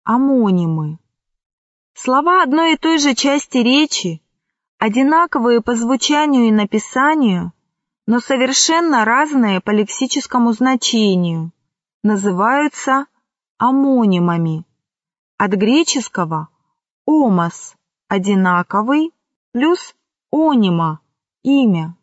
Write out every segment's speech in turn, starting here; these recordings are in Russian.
Амонимы. Слова одной и той же части речи, одинаковые по звучанию и написанию, но совершенно разные по лексическому значению, называются амонимами. От греческого «омос» – одинаковый, плюс «онима» – имя.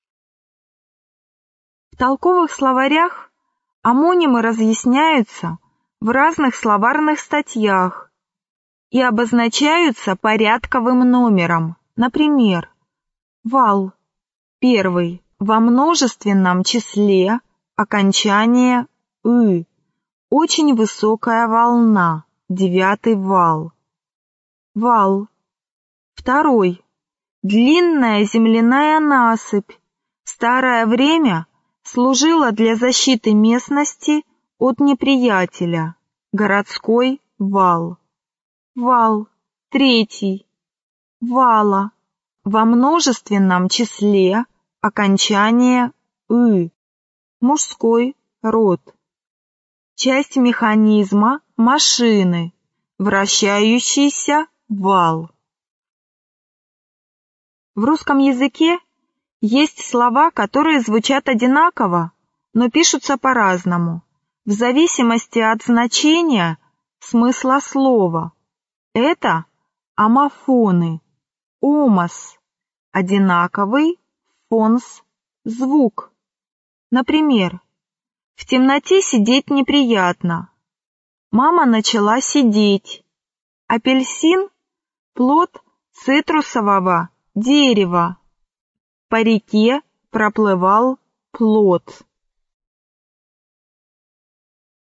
В толковых словарях амонимы разъясняются в разных словарных статьях и обозначаются порядковым номером. Например, вал – первый, во множественном числе, окончание «ы», очень высокая волна, 9-й вал. Вал – второй, длинная земляная насыпь, в старое время служила для защиты местности от неприятеля, городской вал. Вал – третий, вала, во множественном числе, окончание «ы», мужской род. Часть механизма машины, вращающийся вал. В русском языке есть слова, которые звучат одинаково, но пишутся по-разному, в зависимости от значения смысла слова. Это омофоны, омос, одинаковый, фонс, звук. Например, в темноте сидеть неприятно. Мама начала сидеть. Апельсин – плод цитрусового дерева. По реке проплывал плот.